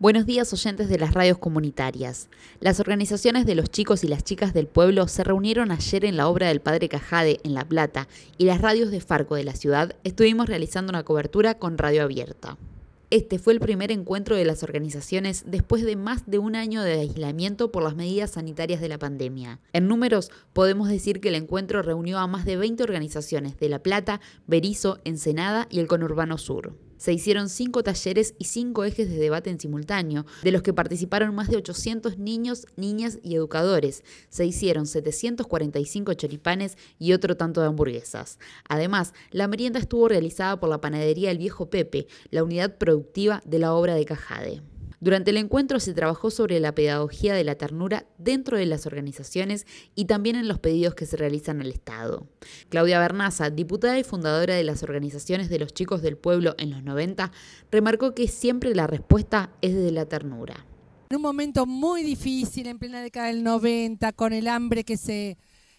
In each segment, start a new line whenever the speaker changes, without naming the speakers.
Buenos días, oyentes de las radios comunitarias. Las organizaciones de los chicos y las chicas del pueblo se reunieron ayer en la obra del Padre Cajade en La Plata y las radios de Farco de la ciudad estuvimos realizando una cobertura con radio abierta. Este fue el primer encuentro de las organizaciones después de más de un año de aislamiento por las medidas sanitarias de la pandemia. En números, podemos decir que el encuentro reunió a más de 20 organizaciones de La Plata, Berisso, Ensenada y el conurbano sur. Se hicieron 5 talleres y 5 ejes de debate en simultáneo, de los que participaron más de 800 niños, niñas y educadores. Se hicieron 745 choripanes y otro tanto de hamburguesas. Además, la merienda estuvo realizada por la panadería El Viejo Pepe, la unidad productiva de la obra de Cajade. Durante el encuentro se trabajó sobre la pedagogía de la ternura dentro de las organizaciones y también en los pedidos que se realizan al Estado. Claudia Bernaza, diputada y fundadora de las organizaciones de los chicos del pueblo en los 90, remarcó que siempre la respuesta es desde la ternura.
En un momento muy difícil, en plena década del 90, con el hambre que se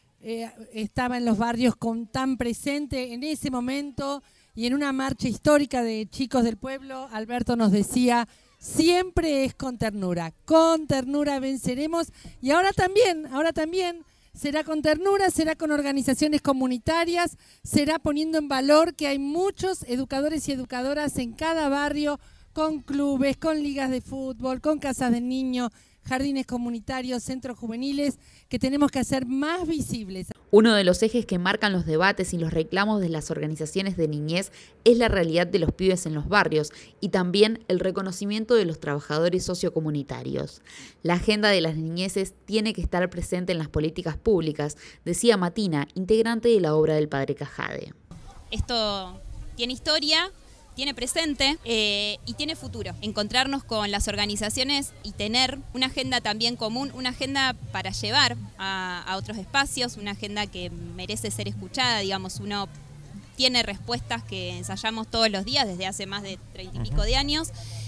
estaba en los barrios tan presente, en ese momento y en una marcha histórica de chicos del pueblo, Alberto nos decía: siempre es con ternura venceremos, y ahora también será con ternura, será con organizaciones comunitarias, será poniendo en valor que hay muchos educadores y educadoras en cada barrio, con clubes, con ligas de fútbol, con casas de niños, jardines comunitarios, centros juveniles, que tenemos que hacer más visibles.
Uno de los ejes que marcan los debates y los reclamos de las organizaciones de niñez es la realidad de los pibes en los barrios y también el reconocimiento de los trabajadores sociocomunitarios. La agenda de las niñeces tiene que estar presente en las políticas públicas, decía Matina, integrante de la obra del Padre Cajade.
Esto tiene historia, tiene presente y tiene futuro. Encontrarnos con las organizaciones y tener una agenda también común, una agenda para llevar a otros espacios, una agenda que merece ser escuchada. Digamos, uno tiene respuestas que ensayamos todos los días desde hace más de 30 y pico de años.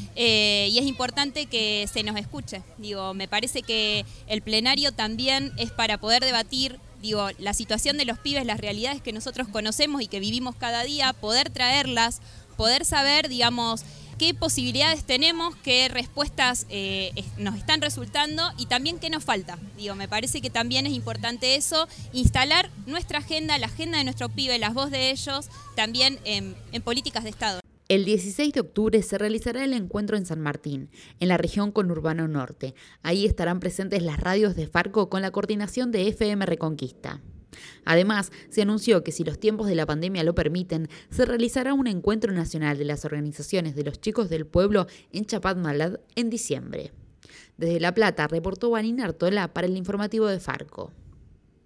Y es importante que se nos escuche. Me parece que el plenario también es para poder debatir la situación de los pibes, las realidades que nosotros conocemos y que vivimos cada día, poder traerlas, poder saber, qué posibilidades tenemos, qué respuestas nos están resultando y también qué nos falta. Me parece que también es importante eso, instalar nuestra agenda, la agenda de nuestro pibe, las voces de ellos, también en políticas de Estado.
El 16 de octubre se realizará el encuentro en San Martín, en la región conurbano norte. Ahí estarán presentes las radios de Farco con la coordinación de FM Reconquista. Además, se anunció que si los tiempos de la pandemia lo permiten, se realizará un encuentro nacional de las organizaciones de los chicos del pueblo en Chapadmalal en diciembre. Desde La Plata, reportó Vanina Artola para el informativo de Farco.